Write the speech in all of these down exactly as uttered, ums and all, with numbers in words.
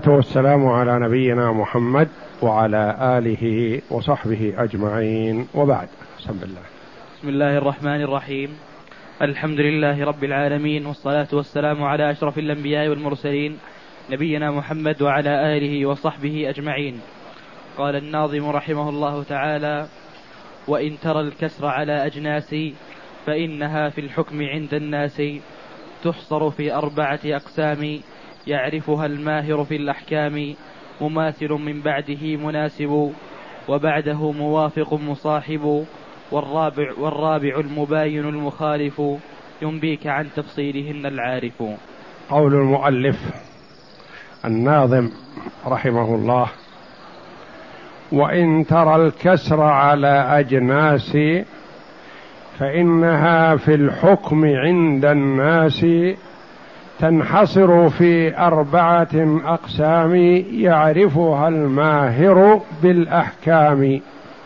والسلام على نبينا محمد وعلى آله وصحبه أجمعين، وبعد. بسم الله. بسم الله الرحمن الرحيم. الحمد لله رب العالمين، والصلاة والسلام على أشرف الأنبياء والمرسلين نبينا محمد وعلى آله وصحبه أجمعين. قال الناظم رحمه الله تعالى: وإن ترى الكسر على أجناس فإنها في الحكم عند الناس تحصر في أربعة أقسام يعرفها الماهر في الأحكام. مماثل من بعده مناسب وبعده موافق مصاحب والرابع, والرابع المباين المخالف ينبيك عن تفصيلهن العارف. قول المؤلف الناظم رحمه الله: وإن ترى الكسر على أجناس فإنها في الحكم عند الناس تنحصر في أربعة أقسام يعرفها الماهر بالأحكام.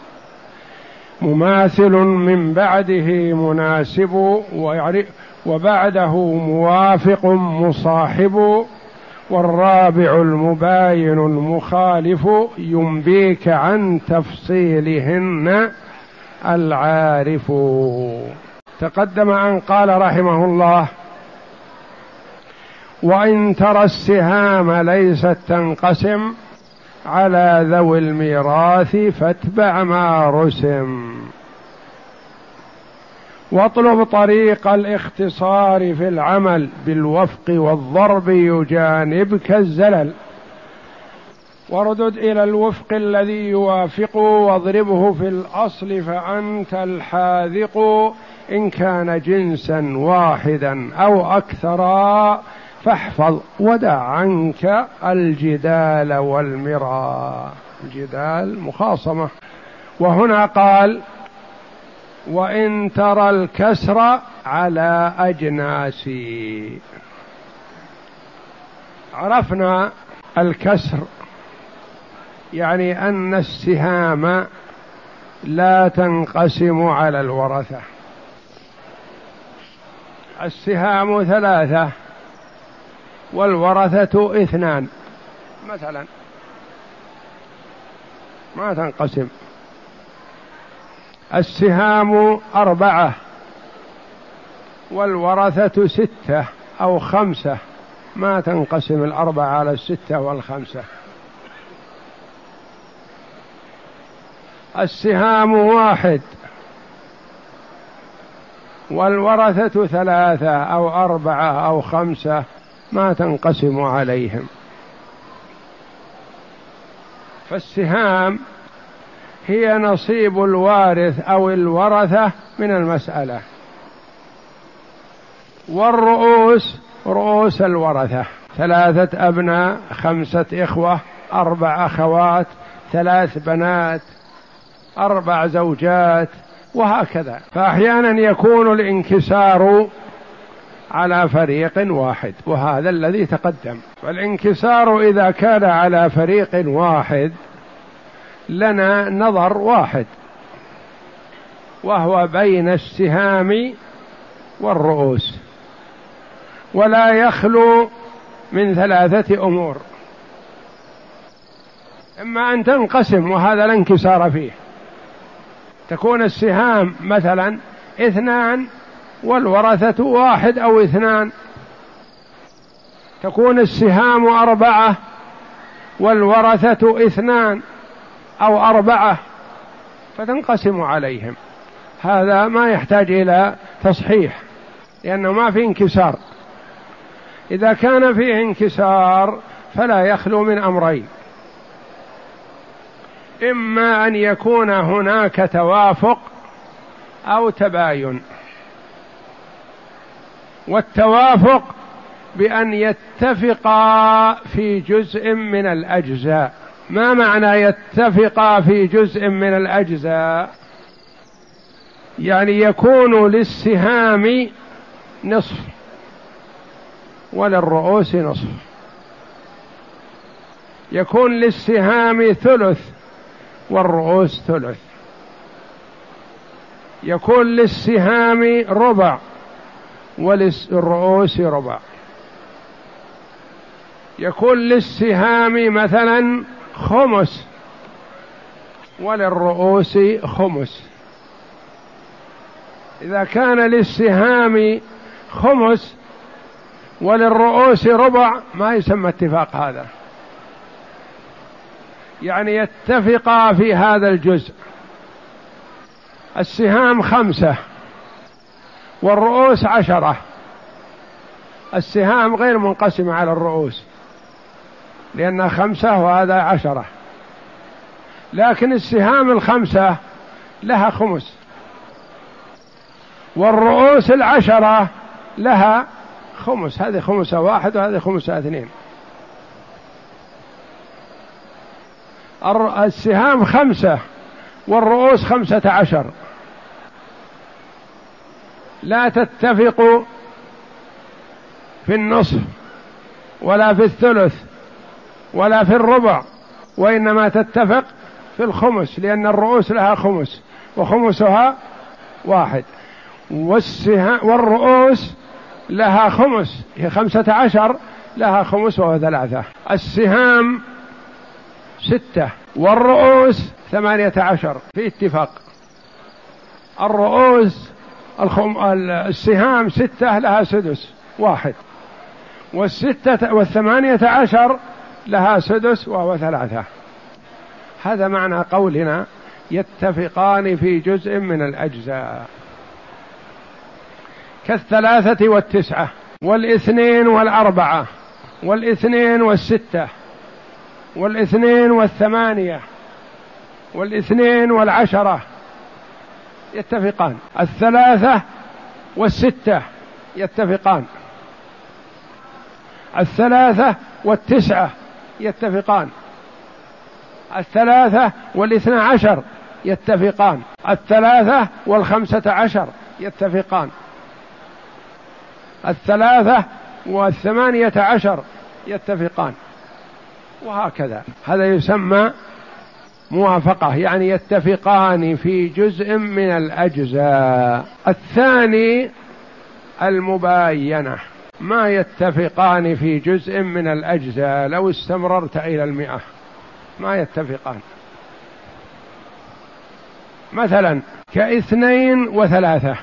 مماثل من بعده مناسب وبعده موافق مصاحب والرابع المباين المخالف ينبيك عن تفصيلهن العارف. تقدم أن قال رحمه الله: وإن ترى السهام ليست تنقسم على ذوي الميراث فاتبع ما رسم واطلب طريق الاختصار في العمل بالوفق والضرب يجانبك الزلل واردد إلى الوفق الذي يوافق واضربه في الأصل فأنت الحاذق إن كان جنسا واحدا أو أكثرا فاحفظ ودع عنك الجدال والمراء. الجدال مخاصمة. وهنا قال: وإن ترى الكسر على أجناس. عرفنا الكسر يعني أن السهام لا تنقسم على الورثة. السهام ثلاثة والورثة اثنان مثلا، ما تنقسم. السهام أربعة والورثة ستة أو خمسة، ما تنقسم الأربعة على الستة والخمسة. السهام واحد والورثة ثلاثة أو أربعة أو خمسة، ما تنقسم عليهم. فالسهام هي نصيب الوارث أو الورثة من المسألة، والرؤوس رؤوس الورثة: ثلاثة أبناء، خمسة إخوة، أربع أخوات، ثلاث بنات، أربع زوجات، وهكذا. فأحيانا يكون الانكسار على فريق واحد، وهذا الذي تقدم. فالانكسار إذا كان على فريق واحد لنا نظر واحد، وهو بين السهام والرؤوس، ولا يخلو من ثلاثة أمور: إما أن تنقسم وهذا لا انكسار فيه، تكون السهام مثلا اثنان والورثة واحد أو اثنان، تكون السهام أربعة والورثة اثنان أو أربعة فتنقسم عليهم. هذا ما يحتاج إلى تصحيح لأنه ما في انكسار. إذا كان فيه انكسار فلا يخلو من أمرين: إما أن يكون هناك توافق أو تباين. والتوافق بأن يتفقا في جزء من الأجزاء. ما معنى يتفقا في جزء من الأجزاء؟ يعني يكون للسهام نصف وللرؤوس نصف، يكون للسهام ثلث والرؤوس ثلث، يكون للسهام ربع وللرؤوس ربع، يكون للسهام مثلا خمس وللرؤوس خمس. إذا كان للسهام خمس وللرؤوس ربع ما يسمى اتفاق هذا، يعني يتفقا في هذا الجزء. السهام خمسة والرؤوس عشرة، السهام غير منقسمة على الرؤوس لأنها خمسة وهذا عشرة، لكن السهام الخمسة لها خمس والرؤوس العشرة لها خمس، هذه خمسة واحد وهذه خمسة اثنين. السهام خمسة والرؤوس خمسة عشر، لا تتفق في النصف ولا في الثلث ولا في الربع، وإنما تتفق في الخمس، لأن الرؤوس لها خمس وخمسها واحد، والرؤوس لها خمس، هي خمسة عشر لها خمس وهو ثلاثة. السهام ستة والرؤوس ثمانية عشر في اتفاق. الرؤوس الخم... السهام ستة لها سدس واحد، والستة والثمانية عشر لها سدس وهو ثلاثة. هذا معنى قولنا يتفقان في جزء من الأجزاء، كالثلاثة والتسعة والاثنين والأربعة والاثنين والستة والاثنين والثمانية والاثنين والعشرة يتفقان. الثلاثة والستة يتفقان، الثلاثة والتسعة يتفقان، الثلاثة والاثنى عشر يتفقان، الثلاثة والخمسة عشر يتفقان، الثلاثة والثمانية عشر يتفقان، وهكذا. هذا يسمى موافقة، يعني يتفقان في جزء من الأجزاء. الثاني المباينة، ما يتفقان في جزء من الأجزاء لو استمررت إلى المئة ما يتفقان. مثلا كاثنين وثلاثة،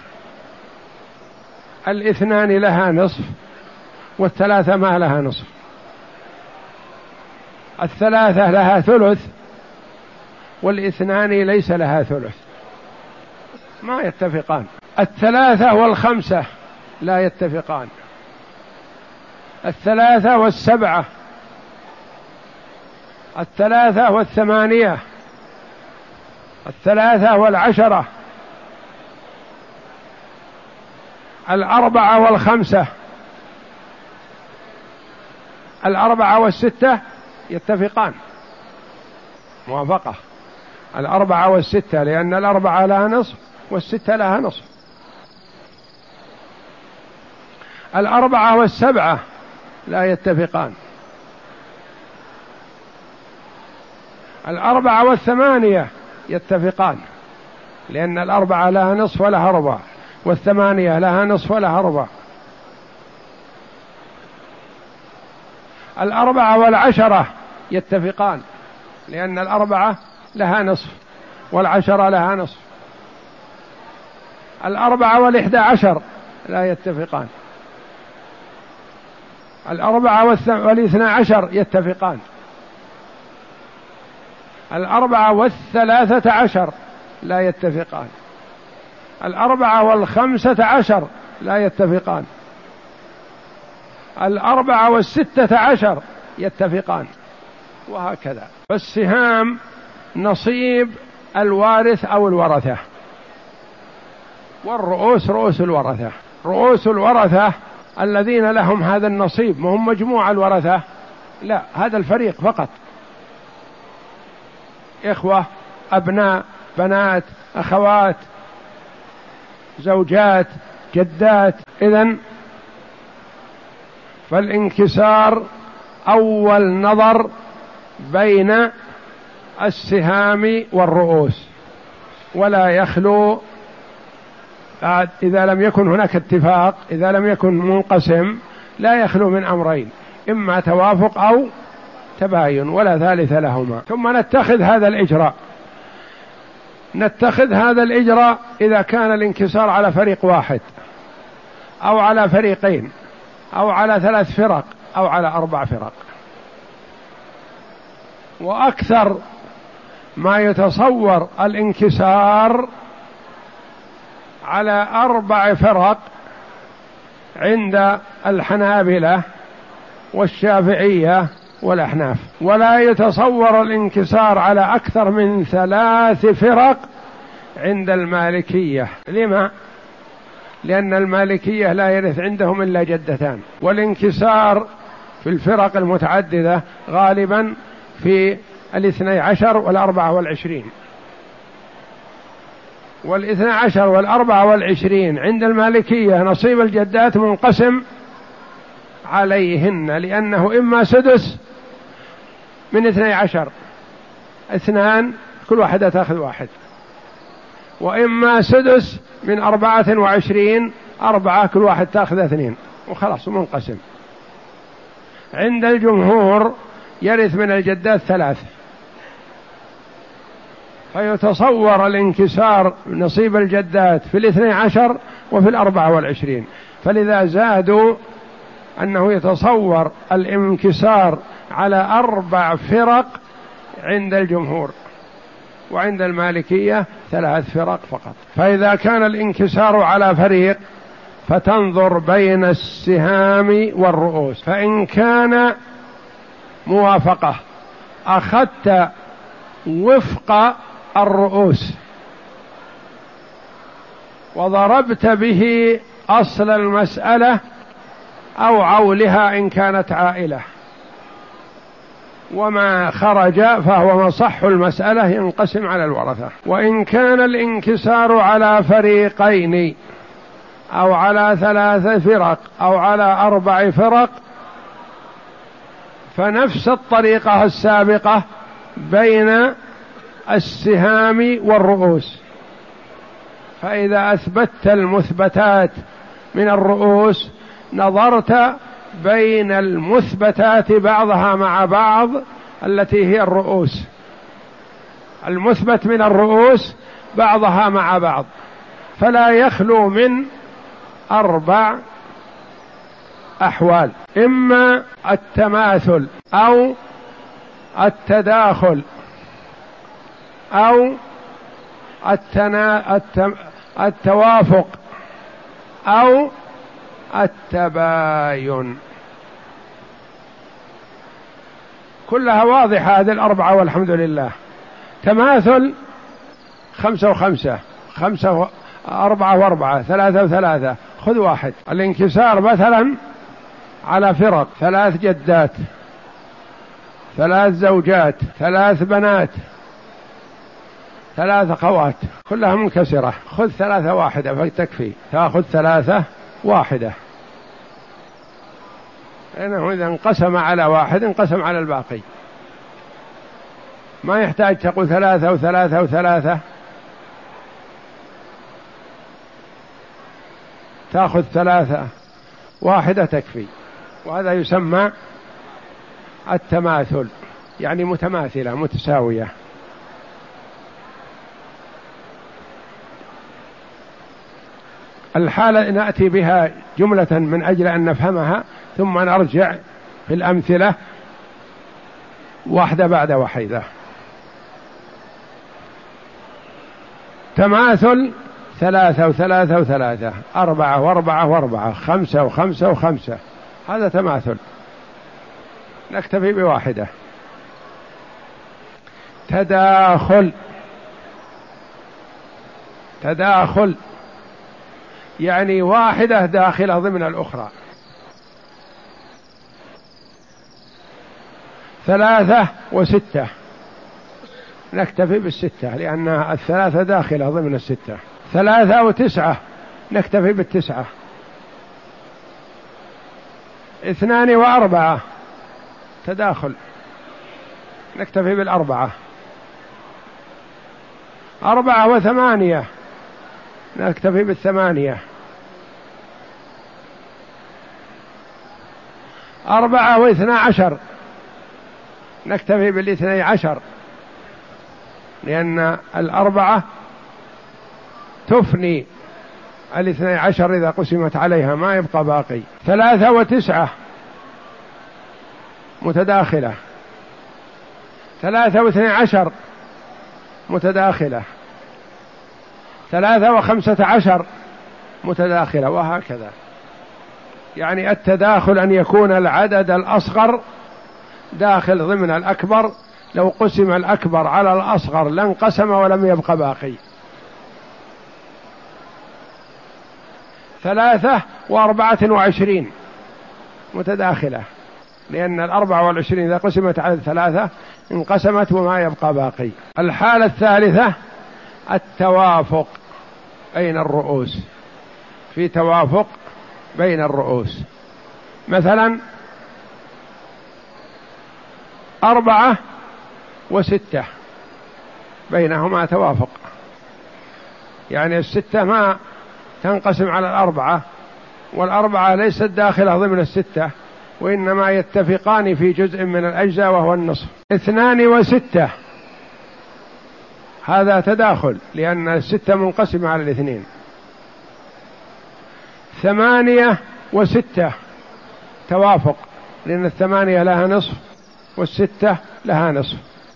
الاثنان لها نصف والثلاثة ما لها نصف، الثلاثة لها ثلث والاثنان ليس لها ثلث، ما يتفقان. الثلاثة والخمسة لا يتفقان، الثلاثة والسبعة، الثلاثة والثمانية، الثلاثة والعشرة، الأربعة والخمسة، الأربعة والستة يتفقان موافقة. الأربعة والستة لأن الأربعة لها نصف والستة لها نصف. الأربعة والسبعة لا يتفقان. الأربعة والثمانية يتفقان لأن الأربعة لها نصف ولها ربع، والثمانية لها نصف ولها ربع. الأربعة والعشرة يتفقان لأن الأربعة لها نصف والعشرة لها نصف. الأربعة والإحدى عشر لا يتفقان. الأربعة والاثنى عشر يتفقان. الأربعة والثلاثة عشر لا يتفقان. الأربعة والخمسة عشر لا يتفقان. الأربعة والستة عشر يتفقان، وهكذا. فالسهام نصيب الوارث أو الورثة، والرؤوس رؤوس الورثة. رؤوس الورثة الذين لهم هذا النصيب، ما هم مجموع الورثة، لا، هذا الفريق فقط، إخوة، أبناء، بنات، أخوات، زوجات، جدات. إذن فالانكسار أول نظر بين السهام والرؤوس، ولا يخلو إذا لم يكن هناك اتفاق، إذا لم يكن منقسم لا يخلو من أمرين: إما توافق أو تباين ولا ثالث لهما. ثم نتخذ هذا الإجراء نتخذ هذا الإجراء إذا كان الانكسار على فريق واحد أو على فريقين أو على ثلاث فرق أو على أربع فرق. وأكثر ما يتصور الانكسار على أربع فرق عند الحنابلة والشافعية والأحناف، ولا يتصور الانكسار على أكثر من ثلاث فرق عند المالكية. لما؟ لأن المالكية لا يرث عندهم إلا جدتان، والانكسار في الفرق المتعددة غالبا في الاثني عشر والأربعة والعشرين، والاثنى عشر والأربعة والعشرين عند المالكية نصيب الجدات منقسم عليهن، لأنه إما سدس من اثني عشر اثنان كل واحدة تأخذ واحد، وإما سدس من أربعة وعشرين أربعة كل واحد تأخذ اثنين وخلاص منقسم. عند الجمهور يرث من الجدات ثلاث، فيتصور الانكسار نصيب الجدات في الاثني عشر وفي الأربعة والعشرين، فلذا زادوا أنه يتصور الانكسار على أربع فرق عند الجمهور، وعند المالكية ثلاث فرق فقط. فإذا كان الانكسار على فريق فتنظر بين السهام والرؤوس، فإن كان موافقة أخذت وفق الرؤوس وضربت به أصل المسألة أو عولها إن كانت عائلة، وما خرج فهو مصح المسألة ينقسم على الورثة. وإن كان الانكسار على فريقين أو على ثلاث فرق أو على أربع فرق فنفس الطريقة السابقة بين السهام والرؤوس. فإذا أثبتت المثبتات من الرؤوس نظرت بين المثبتات بعضها مع بعض التي هي الرؤوس، المثبت من الرؤوس بعضها مع بعض، فلا يخلو من أربع أحوال: إما التماثل أو التداخل أو التنا... الت... التوافق أو التباين. كلها واضحة هذه الأربعة والحمد لله. تماثل خمسة وخمسة، خمسة و... أربعة وأربعة، ثلاثة وثلاثة، خذ واحد. الانكسار مثلا على فرق: ثلاث جدات، ثلاث زوجات، ثلاث بنات، ثلاث أخوات، كلها منكسرة، خذ ثلاثة واحدة فتكفي، تأخذ ثلاثة واحدة، لأنه إذا انقسم على واحد انقسم على الباقي، ما يحتاج تقول ثلاثة وثلاثة وثلاثة، تأخذ ثلاثة واحدة تكفي. وهذا يسمى التماثل، يعني متماثلة متساوية. الحالة نأتي بها جملة من أجل أن نفهمها، ثم نرجع في الأمثلة واحدة بعد واحدة. تماثل: ثلاثة وثلاثة وثلاثة، أربعة وأربعة وأربعة، خمسة وخمسة وخمسة، هذا تماثل، نكتفي بواحدة. تداخل: تداخل يعني واحدة داخلة ضمن الأخرى. ثلاثة وستة، نكتفي بالستة لأن الثلاثة داخلة ضمن الستة. ثلاثة وتسعة، نكتفي بالتسعة. اثنان وأربعة، تداخل، نكتفي بالأربعة. أربعة وثمانية، نكتفي بالثمانية. أربعة واثنى عشر، نكتفي بالاثني عشر، لأن الأربعة تفني الاثني عشر إذا قسمت عليها، ما يبقى باقي. ثلاثة وتسعة متداخلة، ثلاثة واثني عشر متداخلة، ثلاثة وخمسة عشر متداخلة، وهكذا. يعني التداخل أن يكون العدد الأصغر داخل ضمن الأكبر، لو قسم الأكبر على الأصغر لانقسم ولم يبق باقي. ثلاثة وأربعة وعشرين متداخلة، لأن الأربعة والعشرين إذا قسمت على ثلاثة انقسمت وما يبقى باقي. الحالة الثالثة التوافق بين الرؤوس، في توافق بين الرؤوس. مثلا أربعة وستة بينهما توافق، يعني الستة ما تنقسم على الأربعة، والأربعة ليست داخلة ضمن الستة، وإنما يتفقان في جزء من الأجزاء وهو النصف. اثنان وستة هذا تداخل، لأن الستة منقسمة على الاثنين. ثمانية وستة توافق، لأن الثمانية لها نصف والستة لها نصف.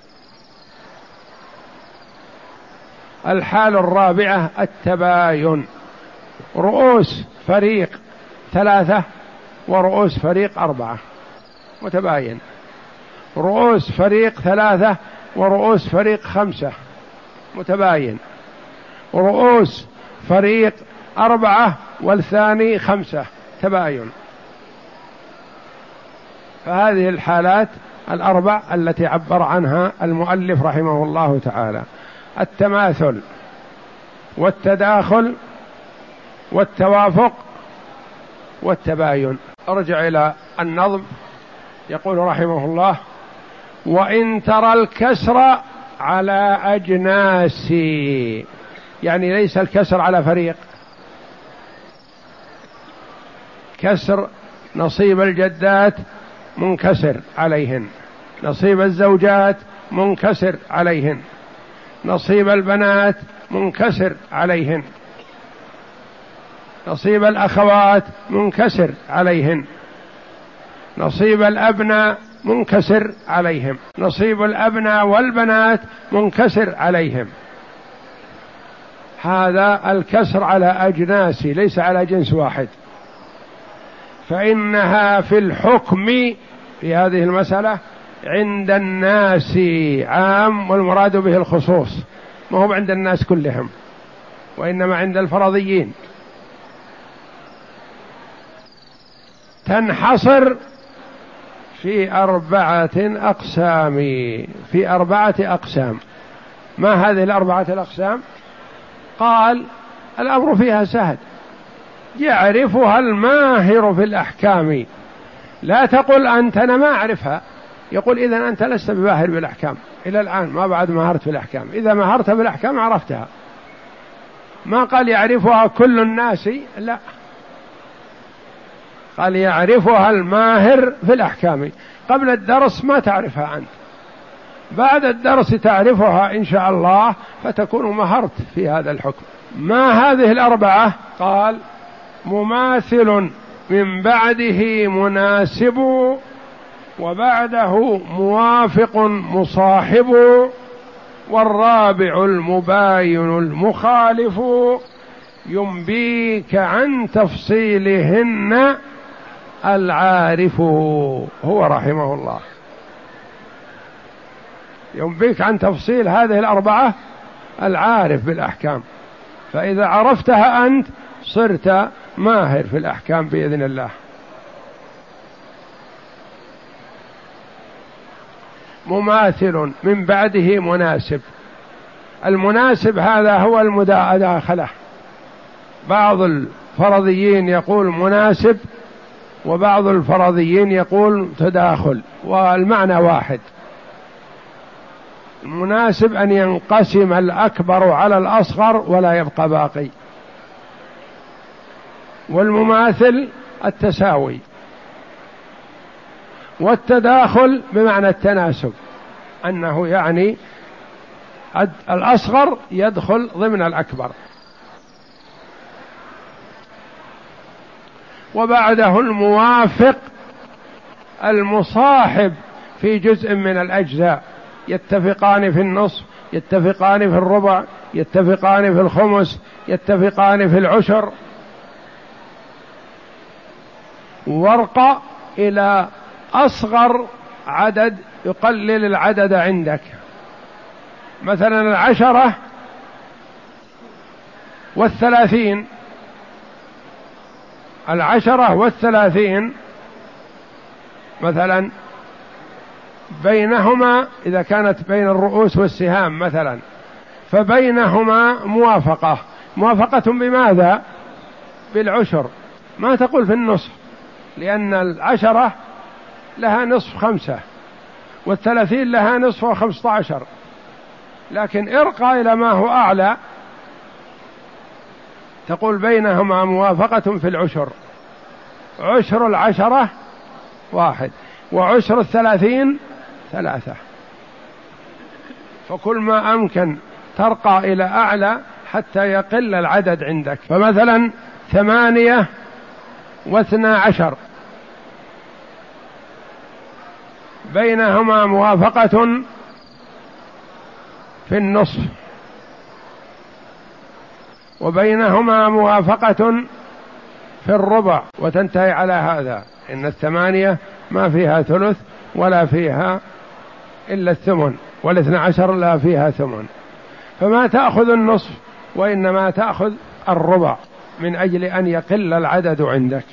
الحالة الرابعة التباين، رؤوس فريق ثلاثة ورؤوس فريق أربعة متباين، رؤوس فريق ثلاثة ورؤوس فريق خمسة متباين، رؤوس فريق أربعة والثاني خمسة تباين. فهذه الحالات الأربع التي عبر عنها المؤلف رحمه الله تعالى: التماثل والتداخل والتوافق والتباين. ارجع إلى النظم، يقول رحمه الله: وإن ترى الكسر على أجناس، يعني ليس الكسر على فريق، كسر نصيب الجدات منكسر عليهن، نصيب الزوجات منكسر عليهن، نصيب البنات منكسر عليهن، نصيب الأخوات منكسر عليهن، نصيب الأبناء منكسر عليهم، نصيب الأبناء والبنات منكسر عليهم. هذا الكسر على أجناس ليس على جنس واحد، فإنها في الحكم في هذه المسألة عند الناس عام، والمراد به الخصوص، ما هو عند الناس كلهم، وإنما عند الفرضيين. تنحصر في أربعة أقسام، في أربعة أقسام. ما هذه الأربعة الأقسام؟ قال: الأمر فيها سهل، يعرفها الماهر في الأحكام. لا تقل أنت أنا ما أعرفها، يقول إذن أنت لست بماهر بالأحكام، إلى الآن ما بعد مهرت في الأحكام. إذا مهرت بالأحكام عرفتها. ما قال يعرفها كل الناس، لا، قال يعرفها الماهر في الأحكام. قبل الدرس ما تعرفها أنت، بعد الدرس تعرفها إن شاء الله، فتكون مهرت في هذا الحكم. ما هذه الأربعة؟ قال: مماثل، من بعده مناسب، وبعده موافق مصاحب، والرابع المباين المخالف، ينبيك عن تفصيلهن العارف. هو رحمه الله ينبيك عن تفصيل هذه الأربعة العارف بالأحكام، فإذا عرفتها أنت صرت ماهر في الأحكام بإذن الله. مماثل، من بعده مناسب. المناسب هذا هو المداخلة. بعض الفرضيين يقول مناسب، وبعض الفرضيين يقول تداخل، والمعنى واحد. المناسب أن ينقسم الأكبر على الأصغر ولا يبقى باقي، والمماثل التساوي. والتداخل بمعنى التناسب، أنه يعني الأصغر يدخل ضمن الأكبر. وبعده الموافق المصاحب في جزء من الأجزاء، يتفقان في النصف، يتفقان في الربع، يتفقان في الخمس، يتفقان في العشر، وارقى إلى أصغر عدد يقلل العدد عندك. مثلا العشرة والثلاثين، العشرة والثلاثين مثلا بينهما إذا كانت بين الرؤوس والسهام مثلا، فبينهما موافقة. موافقة بماذا؟ بالعشر، ما تقول في النصف، لأن العشرة لها نصف خمسة، والثلاثين لها نصف وخمسة عشر، لكن ارقى إلى ما هو أعلى تقول بينهما موافقة في العشر. عشر العشرة واحد، وعشر الثلاثين ثلاثة. فكل ما أمكن ترقى إلى أعلى حتى يقل العدد عندك. فمثلا ثمانية واثنا عشر بينهما موافقة في النصف، وبينهما موافقة في الربع، وتنتهي على هذا. إن الثمانية ما فيها ثلث ولا فيها إلا الثمن، والاثنى عشر لا فيها ثمن، فما تأخذ النصف وإنما تأخذ الربع من أجل أن يقل العدد عندك.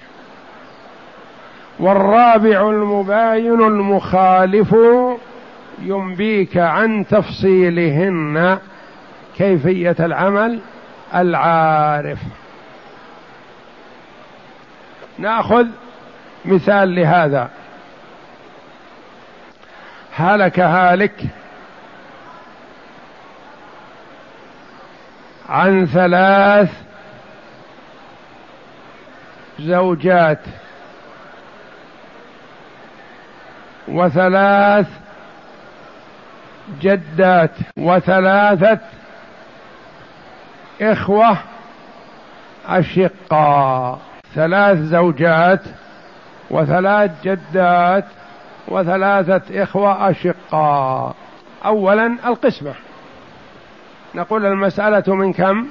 والرابع المباين المخالف ينبيك عن تفصيلهن كيفية العمل العارف. نأخذ مثال لهذا. هلك هالك عن ثلاث زوجات وثلاث جدات وثلاثة إخوة أشقاء. ثلاث زوجات وثلاث جدات وثلاثة إخوة أشقاء. أولا القسمة، نقول المسألة من كم؟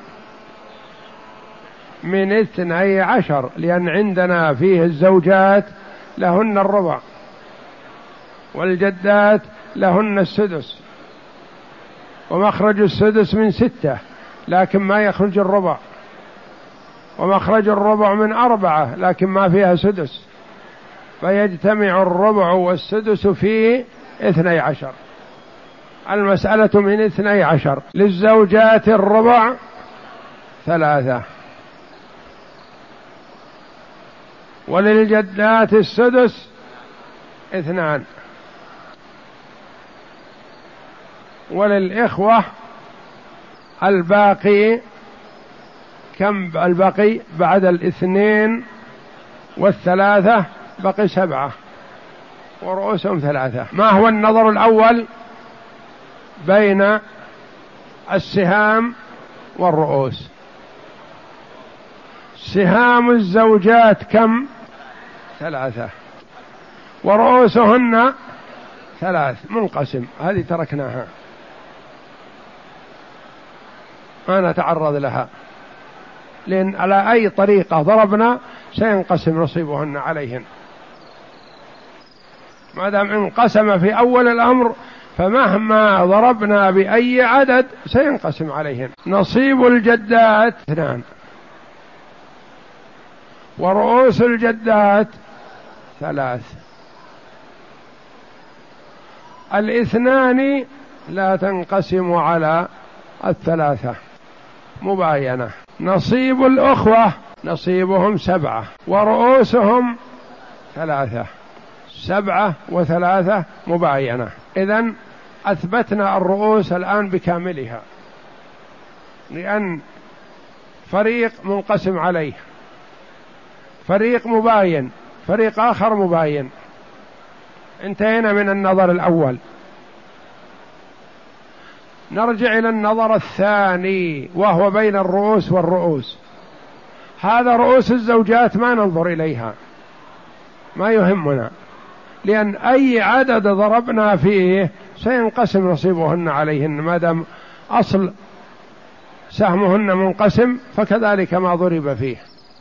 من اثني عشر، لأن عندنا فيه الزوجات لهن الربع، والجدات لهن السدس، ومخرج السدس من ستة لكن ما يخرج الربع، ومخرج الربع من أربعة لكن ما فيها سدس، فيجتمع الربع والسدس في اثني عشر. المسألة من اثني عشر. للزوجات الربع ثلاثة، وللجدات السدس اثنان، وللإخوة الباقي كم؟ الباقي بعد الاثنين والثلاثة بقي سبعة، ورؤوسهم ثلاثة. ما هو النظر الأول بين السهام والرؤوس؟ سهام الزوجات كم؟ ثلاثة، ورؤوسهن ثلاث، منقسم، هذه تركناها ما نتعرض لها، لأن على أي طريقة ضربنا سينقسم نصيبهن عليهن. ما دام انقسم في أول الأمر فمهما ضربنا بأي عدد سينقسم عليهن. نصيب الجدات اثنان، ورؤوس الجدات ثلاث. الاثنان لا تنقسم على الثلاثة، مباينة. نصيب الأخوة نصيبهم سبعة، ورؤوسهم ثلاثة، سبعة وثلاثة مباينة. إذن أثبتنا الرؤوس الآن بكاملها، لأن فريق منقسم عليه، فريق مباين، فريق آخر مباين. انتهينا من النظر الأول. نرجع إلى النظر الثاني وهو بين الرؤوس والرؤوس. هذا رؤوس الزوجات ما ننظر إليها، ما يهمنا، لأن أي عدد ضربنا فيه سينقسم نصيبهن عليهن، ما دام أصل سهمهن منقسم فكذلك ما ضرب فيه.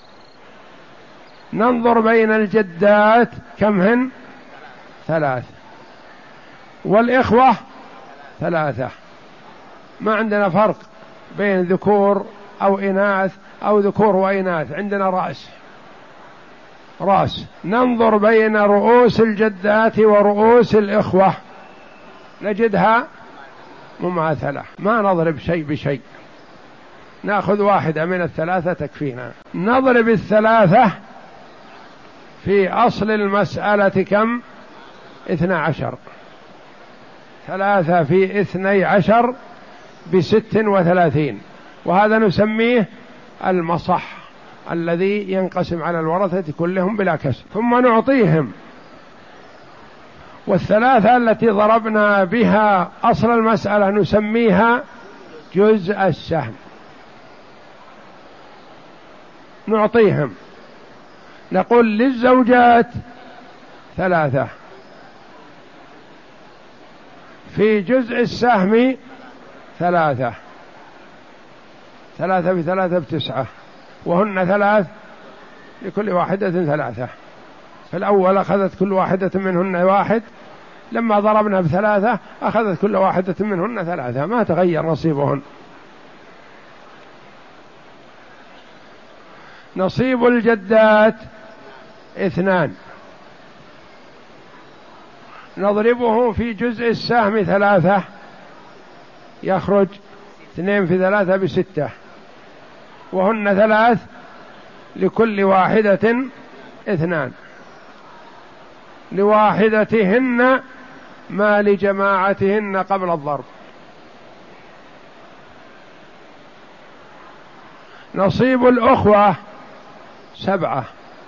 ننظر بين الجدات كم هن؟ ثلاث، والإخوة ثلاثة، ما عندنا فرق بين ذكور أو إناث أو ذكور وإناث، عندنا رأس رأس. ننظر بين رؤوس الجدات ورؤوس الإخوة نجدها مماثلة، ما نضرب شيء بشيء، نأخذ واحدة من الثلاثة تكفينا. نضرب الثلاثة في أصل المسألة كم؟ اثنى عشر. ثلاثة في اثني عشر بست وثلاثين، وهذا نسميه المصح الذي ينقسم على الورثة كلهم بلا كسر. ثم نعطيهم، والثلاثة التي ضربنا بها أصل المسألة نسميها جزء السهم، نعطيهم. نقول للزوجات ثلاثة في جزء السهم ثلاثة، ثلاثة بثلاثة بتسعة، وهن ثلاث لكل واحدة ثلاثة. فالأول أخذت كل واحدة منهن واحد، لما ضربنا بثلاثة أخذت كل واحدة منهن ثلاثة، ما تغير نصيبهن. نصيب الجدات اثنان، نضربه في جزء السهم ثلاثة، يخرج اثنين في ثلاثة بستة، وهن ثلاث لكل واحدة اثنان، لواحدتهن ما لجماعتهن قبل الضرب. نصيب الأخوة سبعة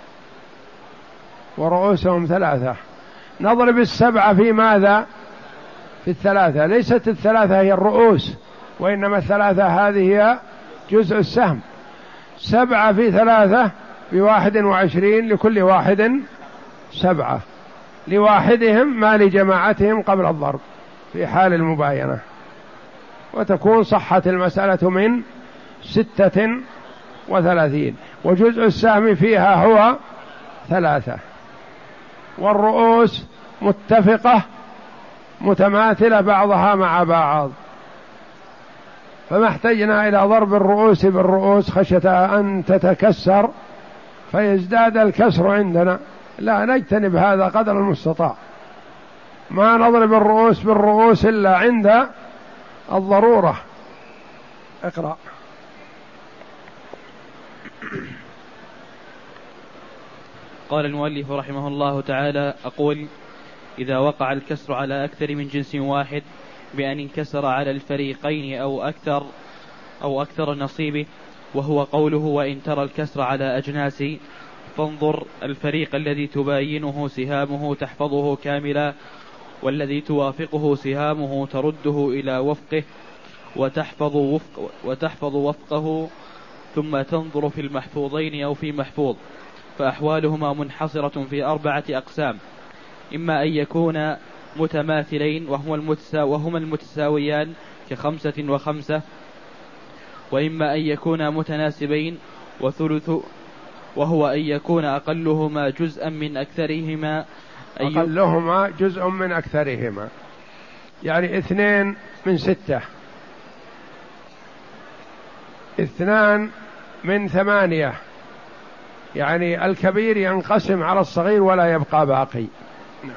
ورؤوسهم ثلاثة، نضرب السبعة في ماذا؟ في الثلاثة، ليست الثلاثة هي الرؤوس، وإنما الثلاثة هذه هي جزء السهم. سبعة في ثلاثة بواحد وعشرين، لكل واحد سبعة، لواحدهم ما لجماعتهم قبل الضرب في حال المباينة، وتكون صحة المسألة من ستة وثلاثين. وجزء السهم فيها هو ثلاثة، والرؤوس متفقة متماثلة بعضها مع بعض، فما احتجنا إلى ضرب الرؤوس بالرؤوس خشية أن تتكسر فيزداد الكسر عندنا، لا، نجتنب هذا قدر المستطاع، ما نضرب الرؤوس بالرؤوس إلا عند الضرورة. اقرأ. قال المؤلف رحمه الله تعالى: أقول: إذا وقع الكسر على أكثر من جنس واحد بأن انكسر على الفريقين أو أكثر أو أكثر نصيبه، وهو قوله: وإن ترى الكسر على أجناس، فانظر الفريق الذي تباينه سهامه تحفظه كاملا، والذي توافقه سهامه ترده إلى وفقه وتحفظ, وفق وتحفظ وفقه، ثم تنظر في المحفوظين أو في محفوظ، فأحوالهما منحصرة في أربعة أقسام: إما أن يكون متماثلين وهما, المتسا وهما المتساويان كخمسة وخمسة، وإما أن يكون متناسبين وثلث، وهو أن يكون أقلهما جزءا من أكثرهما أقلهما جزء من أكثرهما، يعني اثنين من ستة، اثنان من ثمانية، يعني الكبير ينقسم على الصغير ولا يبقى باقي. نعم.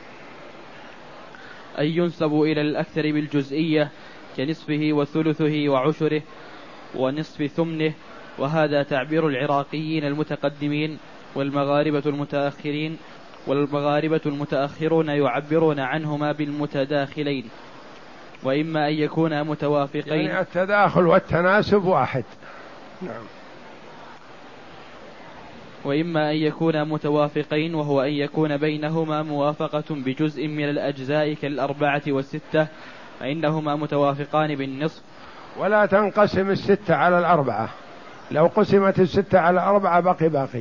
أن ينسب إلى الأكثر بالجزئية كنصفه وثلثه وعشره ونصف ثمنه، وهذا تعبير العراقيين المتقدمين، والمغاربة المتأخرين والمغاربة المتأخرون يعبرون عنهما بالمتداخلين. وإما أن يكونا متوافقين، يعني التداخل والتناسب واحد. نعم. وإما أن يكونا متوافقين، وهو أن يكون بينهما موافقة بجزء من الأجزاء كالأربعة والستة، فإنهما متوافقان بالنصف. ولا تنقسم الستة على الأربعة، لو قسمت الستة على الأربعة بقي باقي،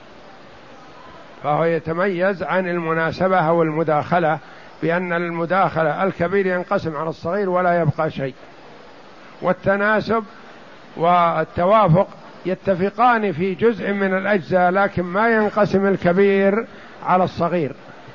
فهو يتميز عن المناسبة أو المداخلة، بأن المداخلة الكبير ينقسم على الصغير ولا يبقى شيء، والتناسب والتوافق يتفقان في جزء من الأجزاء لكن ما ينقسم الكبير على الصغير.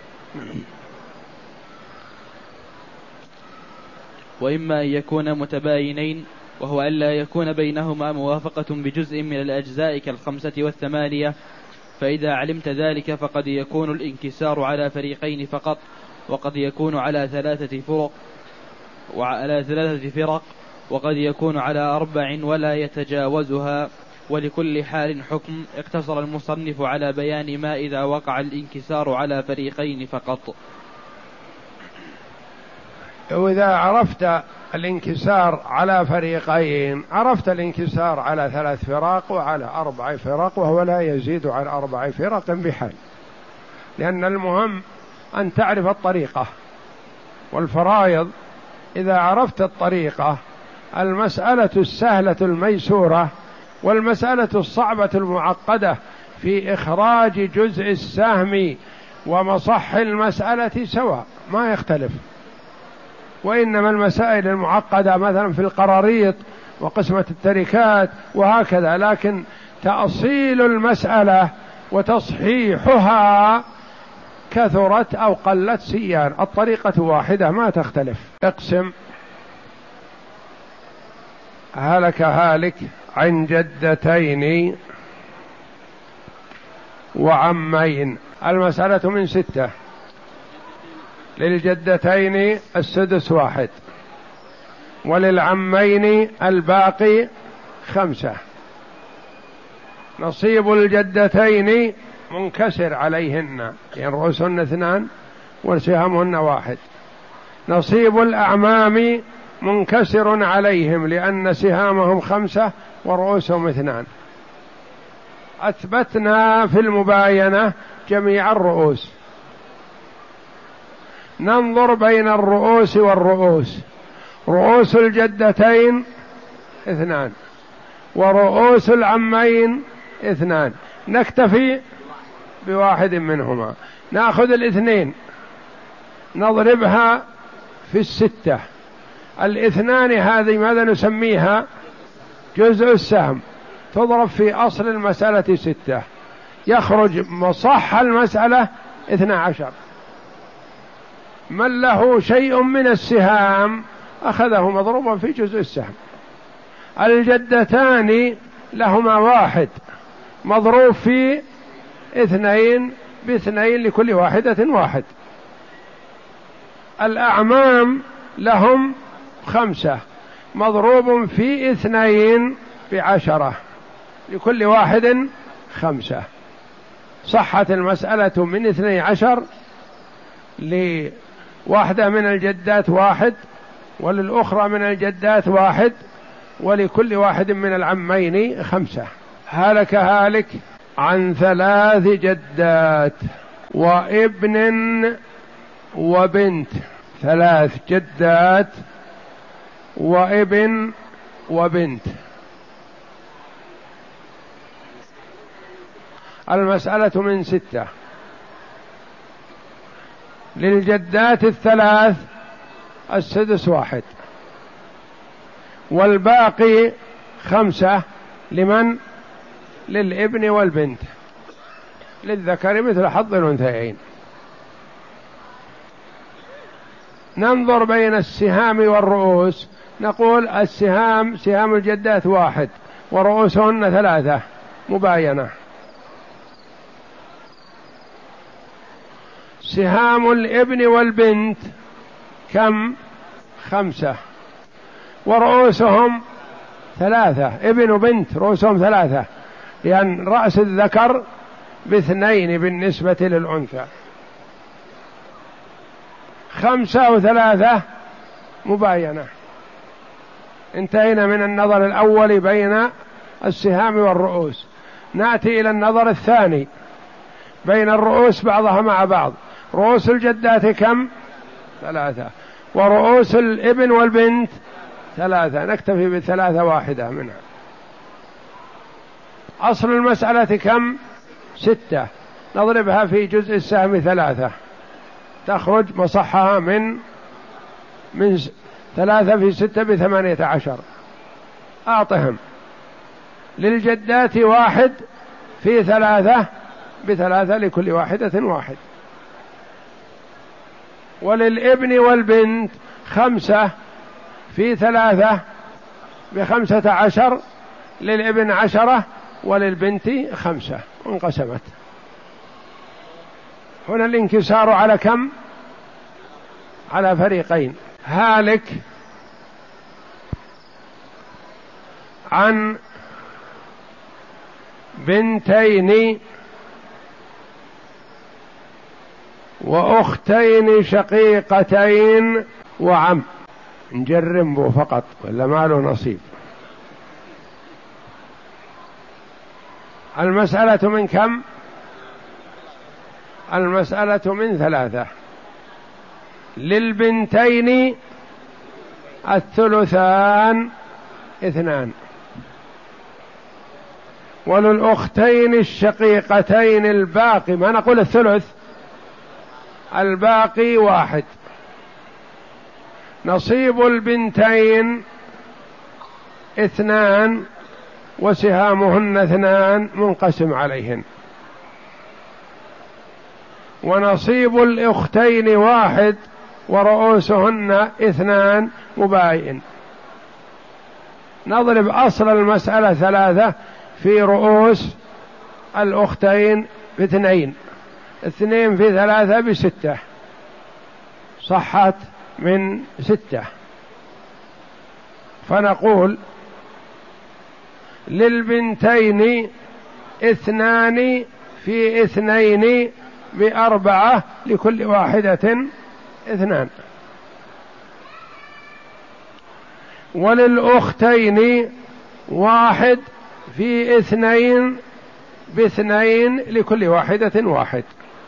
وإما أن يكون متباينين، وهو أن لا يكون بينهما موافقة بجزء من الأجزاء كالخمسة والثمانية، فإذا علمت ذلك فقد يكون الانكسار على فريقين فقط، وقد يكون على ثلاثة فرق وعلى ثلاثة فرق وقد يكون على أربع ولا يتجاوزها، ولكل حال حكم. اقتصر المصنف على بيان ما إذا وقع الانكسار على فريقين فقط. وإذا عرفت الانكسار على فريقين عرفت الانكسار على ثلاث فرق وعلى أربع فرق، وهو لا يزيد عن أربع فرق بحال، لأن المهم أن تعرف الطريقة والفرائض. إذا عرفت الطريقة، المسألة السهلة الميسورة والمسألة الصعبة المعقدة في إخراج جزء السهم ومصح المسألة سواء ما يختلف، وإنما المسائل المعقدة مثلا في القراريط وقسمة التركات وهكذا، لكن تأصيل المسألة وتصحيحها كثرت أو قلت سيان، الطريقة واحدة ما تختلف. اقسم هلك هالك عن جدتين وعمين. المسألة من ستة، للجدتين السدس واحد، وللعمين الباقي خمسة. نصيب الجدتين منكسر عليهن، يعني رؤوسهن اثنان وسهامهن واحد. نصيب الأعمام منكسر عليهم لأن سهامهم خمسة ورؤوسهم اثنان. أثبتنا في المباينة جميع الرؤوس، ننظر بين الرؤوس والرؤوس. رؤوس الجدتين اثنان ورؤوس العمين اثنان، نكتفي بواحد منهما، ناخذ الاثنين نضربها في الستة. الاثنان هذه ماذا نسميها؟ جزء السهم، تضرب في أصل المسألة ستة، يخرج مصح المسألة اثنى عشر. من له شيء من السهام أخذه مضروبا في جزء السهم. الجدتان لهما واحد مضروب في اثنين باثنين لكل واحدة واحد. الأعمام لهم خمسة مضروب في اثنين بعشرة لكل واحد خمسة. صحت المسألة من اثني عشر لواحدة من الجدات واحد، وللأخرى من الجدات واحد، ولكل واحد من العمين خمسة. هلك هالك عن ثلاث جدات وابن وبنت. ثلاث جدات وابن وبنت. المسألة من ستة. للجدات الثلاث السدس واحد، والباقي خمسة. لمن؟ للابن والبنت، للذكر مثل حظ الأنثيين. ننظر بين السهام والرؤوس، نقول السهام سهام الجدات واحد ورؤوسهن ثلاثة مباينة. سهام الابن والبنت كم؟ خمسة، ورؤوسهم ثلاثة. ابن وبنت رؤوسهم ثلاثة، لأن رأس الذكر باثنين بالنسبة للأنثى. خمسة وثلاثة مباينة. انتهينا من النظر الأول بين السهام والرؤوس. نأتي إلى النظر الثاني بين الرؤوس بعضها مع بعض. رؤوس الجدات كم؟ ثلاثة. ورؤوس الابن والبنت ثلاثة، نكتفي بثلاثة واحدة منها. أصل المسألة كم؟ ستة، نضربها في جزء السهم ثلاثة، تخرج مصحها من من ثلاثة في ستة بثمانية عشر. أعطهم. للجدات واحد في ثلاثة بثلاثة لكل واحدة واحد. وللابن والبنت خمسة في ثلاثة بخمسة عشر، للابن عشرة وللبنت خمسة، انقسمت. هنا الانكسار على كم؟ على فريقين. هالك عن بنتين وأختين شقيقتين وعم. نجرمه فقط ولا ما له نصيب. المسألة من كم؟ المسألة من ثلاثة. للبنتين الثلثان اثنان، وللأختين الشقيقتين الباقي، ما نقول الثلث، الباقي واحد. نصيب البنتين اثنان وسهامهن اثنان منقسم عليهن. ونصيب الأختين واحد ورؤوسهن اثنان مباين. نضرب أصل المسألة ثلاثة في رؤوس الأختين باثنين، اثنين في ثلاثة بستة، صحت من ستة. فنقول للبنتين اثنان في اثنين بأربعة لكل واحدة اثنان. وللأختين واحد في اثنين باثنين لكل واحدة واحد.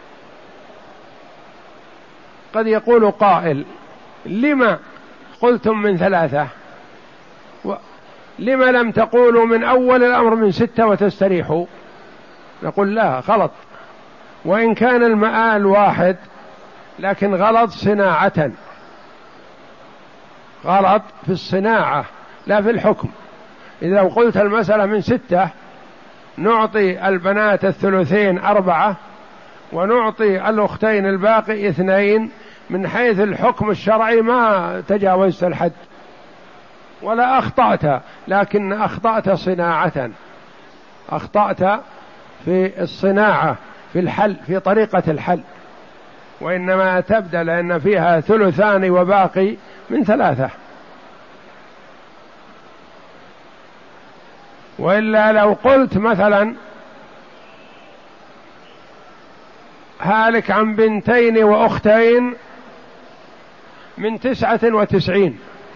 قد يقول قائل: لما قلتم من ثلاثة؟ لما لم تقولوا من أول الأمر من ستة وتستريحوا؟ نقول لا، غلط. وإن كان المآل واحد لكن غلط صناعة، غلط في الصناعة لا في الحكم. إذا قلت المسألة من ستة نعطي البنات الثلثين أربعة ونعطي الأختين الباقي اثنين، من حيث الحكم الشرعي ما تجاوزت الحد ولا أخطأت، لكن أخطأت صناعة، أخطأت في الصناعة، في الحل، في طريقة الحل. وإنما تبدأ لأن فيها ثلثان وباقي من ثلاثة. وإلا لو قلت مثلا هالك عن بنتين وأختين من تسعة وتسعين،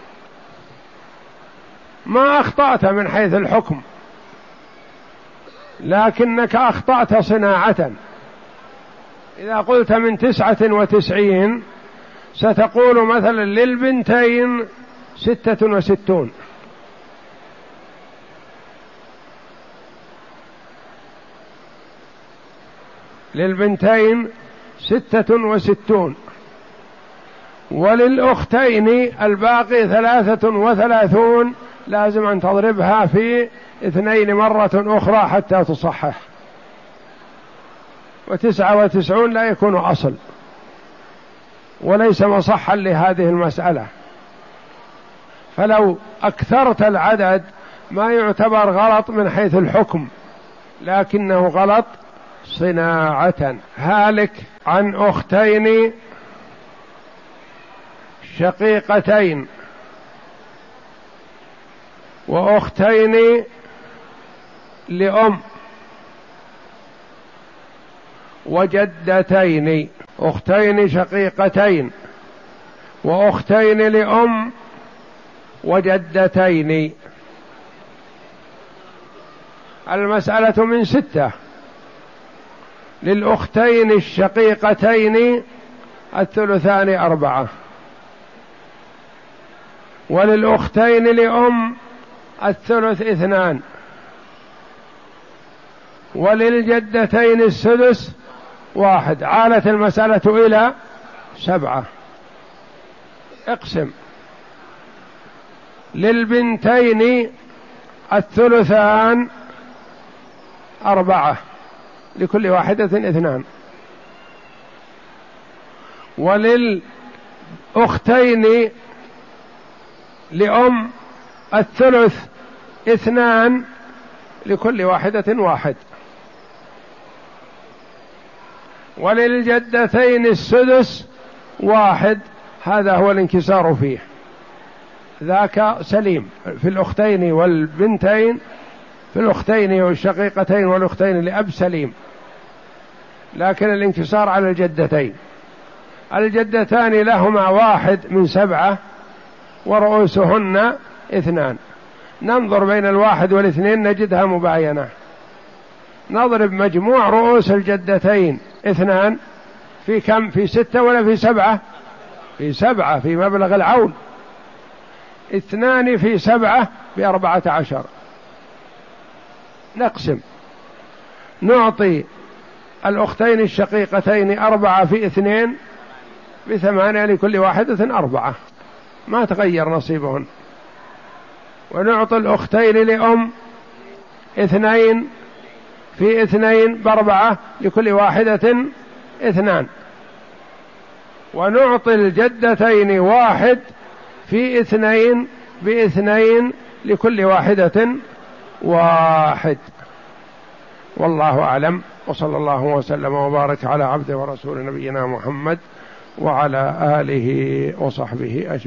ما أخطأت من حيث الحكم، لكنك أخطأت صناعة. إذا قلت من تسعة وتسعين ستقول مثلا للبنتين ستة وستون، للبنتين ستة وستون، وللأختين الباقي ثلاثة وثلاثون، لازم أن تضربها في اثنين مرة أخرى حتى تصحح. وتسعة وتسعون لا يكون أصل وليس مصحا لهذه المسألة. فلو أكثرت العدد ما يعتبر غلط من حيث الحكم، لكنه غلط صناعة. هالك عن أختين شقيقتين وأختين لأم وجدتين، أختين شقيقتين وأختين لأم وجدتين. المسألة من ستة. للأختين الشقيقتين الثلثان أربعة، وللأختين لأم الثلث اثنان، وللجدتين السدس واحد. عالت المسألة إلى سبعة. اقسم. للبنتين الثلثان أربعة، لكل واحدة اثنان. وللأختين لأم الثلث اثنان، لكل واحدة واحد. وللجدتين السدس واحد، هذا هو الانكسار فيه، ذاك سليم في الأختين والبنتين، في الأختين والشقيقتين والأختين لأب سليم، لكن الانكسار على الجدتين. الجدتان لهما واحد من سبعة ورؤوسهن اثنان. ننظر بين الواحد والاثنين نجدها مباينة. نضرب مجموع رؤوس الجدتين اثنان في كم؟ في ستة ولا في سبعة؟ في سبعة، في مبلغ العون. اثنان في سبعة بأربعة عشر. نقسم، نعطي الأختين الشقيقتين أربعة في اثنين بثمانية، لكل واحدة أربعة، ما تغير نصيبهن. ونعطي الأختين لأم اثنين في اثنين بأربعة، لكل واحدة اثنان. ونعطي الجدتين واحد في اثنين باثنين، لكل واحدة واحد. والله أعلم، وصلى الله وسلم وبارك على عبده ورسول نبينا محمد وعلى آله وصحبه أجمعين.